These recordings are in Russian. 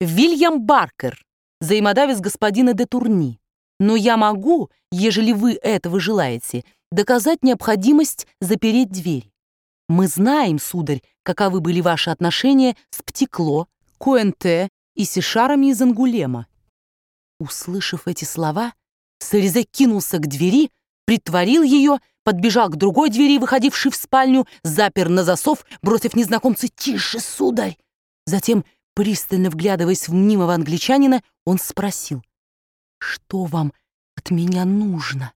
Вильям Баркер, взаимодавец господина де Турни. Но я могу, ежели вы этого желаете, доказать необходимость запереть дверь. Мы знаем, сударь, каковы были ваши отношения с Птикло, Куэнте и Сишарами из Ангулема». Услышав эти слова, Серезе кинулся к двери, притворил ее, подбежал к другой двери, выходившей в спальню, запер на засов, бросив незнакомцу «Тише, сударь!». Затем, пристально вглядываясь в мнимого англичанина, он спросил: «Что вам от меня нужно?»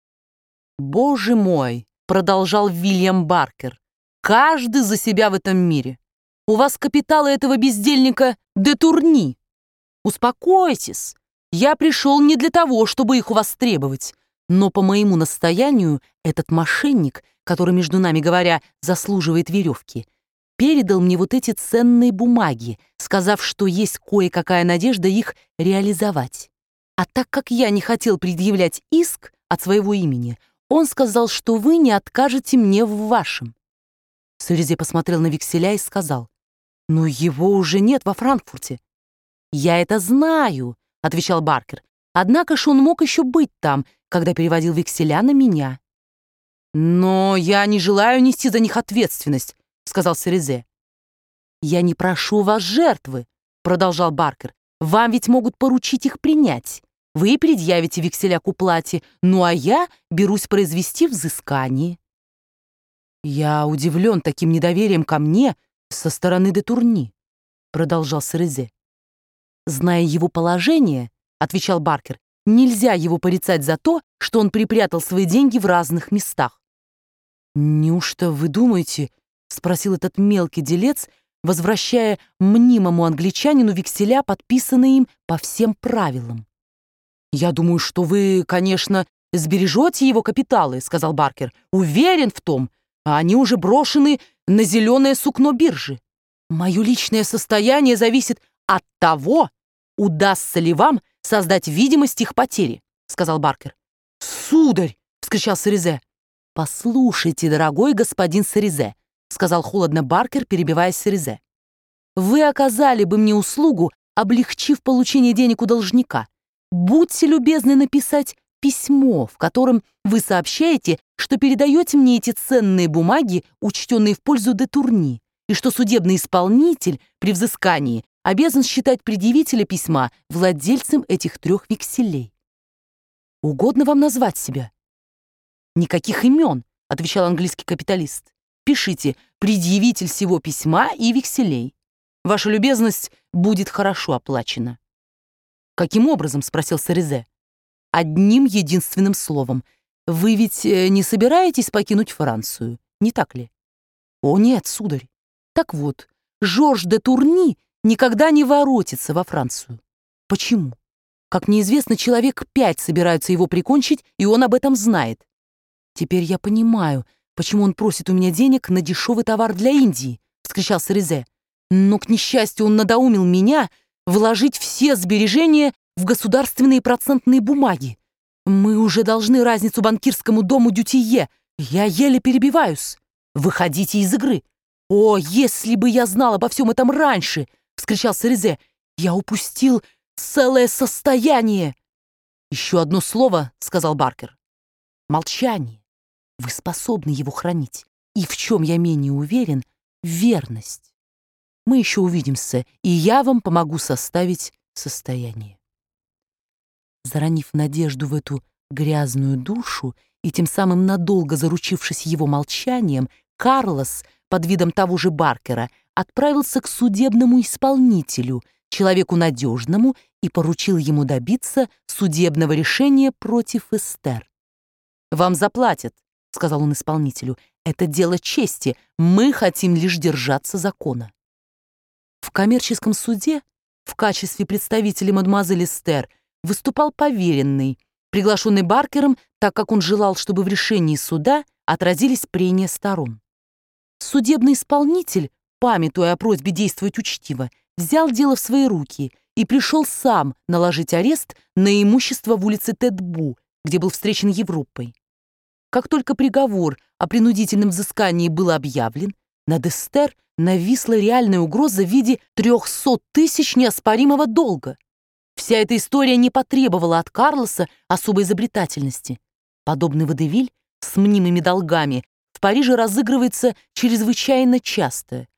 «Боже мой!» — продолжал Вильям Баркер. «Каждый за себя в этом мире. У вас капиталы этого бездельника де Турни. Успокойтесь. Я пришел не для того, чтобы их у вас требовать, но по моему настоянию этот мошенник, который, между нами говоря, заслуживает веревки, передал мне вот эти ценные бумаги, сказав, что есть кое-какая надежда их реализовать. А так как я не хотел предъявлять иск от своего имени, он сказал, что вы не откажете мне в вашем». Серезе посмотрел на векселя и сказал: «Но его уже нет во Франкфурте». «Я это знаю», — отвечал Баркер. «Однако ж он мог еще быть там, когда переводил векселя на меня». «Но я не желаю нести за них ответственность», — сказал Серезе. «Я не прошу вас жертвы», — продолжал Баркер. «Вам ведь могут поручить их принять. Вы предъявите векселя к уплате, ну а я берусь произвести взыскание». «Я удивлен таким недоверием ко мне со стороны де Турни», — продолжал Серезе. «Зная его положение, — отвечал Баркер, — нельзя его порицать за то, что он припрятал свои деньги в разных местах». «Неужто вы думаете, — спросил этот мелкий делец, возвращая мнимому англичанину векселя, подписанные им по всем правилам? «Я думаю, что вы, конечно, сбережете его капиталы, — сказал Баркер. — Уверен в том, а они уже брошены на зеленое сукно биржи. Мое личное состояние зависит от того, удастся ли вам создать видимость их потери, — сказал Баркер. «Сударь! — вскричал Серезе. «Послушайте, дорогой господин Серезе, — сказал холодно Баркер, перебивая Серезе. — Вы оказали бы мне услугу, облегчив получение денег у должника. Будьте любезны написать письмо, в котором вы сообщаете, что передаете мне эти ценные бумаги, учтенные в пользу де Турни, и что судебный исполнитель при взыскании обязан считать предъявителя письма владельцем этих 3 векселей. Угодно вам назвать себя?» «Никаких имен, — отвечал английский капиталист. Пишите «предъявитель сего письма и векселей». Ваша любезность будет хорошо оплачена». «Каким образом?» — спросил Серезе. «Одним единственным словом. Вы ведь не собираетесь покинуть Францию, не так ли?» «О, нет, сударь. Так вот, Жорж де Турни никогда не воротится во Францию. Почему? Как мне известно, человек 5 собираются его прикончить, и он об этом знает. Теперь я понимаю, почему он просит у меня денег на дешевый товар для Индии», — вскричал Серезе. «Но, к несчастью, он надоумил меня вложить все сбережения в государственные процентные бумаги. Мы уже должны разницу банкирскому дому Дютие. Я еле перебиваюсь. Выходите из игры». «О, если бы я знал обо всем этом раньше!» — вскричал Серезе. «Я упустил целое состояние!» «Еще одно слово, — сказал Баркер. — молчание. Вы способны его хранить. И в чем я менее уверен — верность. Мы еще увидимся, и я вам помогу составить состояние». Заронив надежду в эту грязную душу и тем самым надолго заручившись его молчанием, Карлос под видом того же Баркера отправился к судебному исполнителю, человеку надежному, и поручил ему добиться судебного решения против Эстер. «Вам заплатят, — сказал он исполнителю, — это дело чести, мы хотим лишь держаться закона». В коммерческом суде в качестве представителя мадемуазель Эстер выступал поверенный, приглашенный Баркером, так как он желал, чтобы в решении суда отразились прения сторон. Судебный исполнитель, памятуя о просьбе действовать учтиво, взял дело в свои руки и пришел сам наложить арест на имущество в улице Тетбу, где был встречен Европой. Как только приговор о принудительном взыскании был объявлен, Над Эстер нависла реальная угроза в виде 300 тысяч неоспоримого долга. Вся эта история не потребовала от Карлоса особой изобретательности. Подобный водевиль с мнимыми долгами в Париже разыгрывается чрезвычайно часто.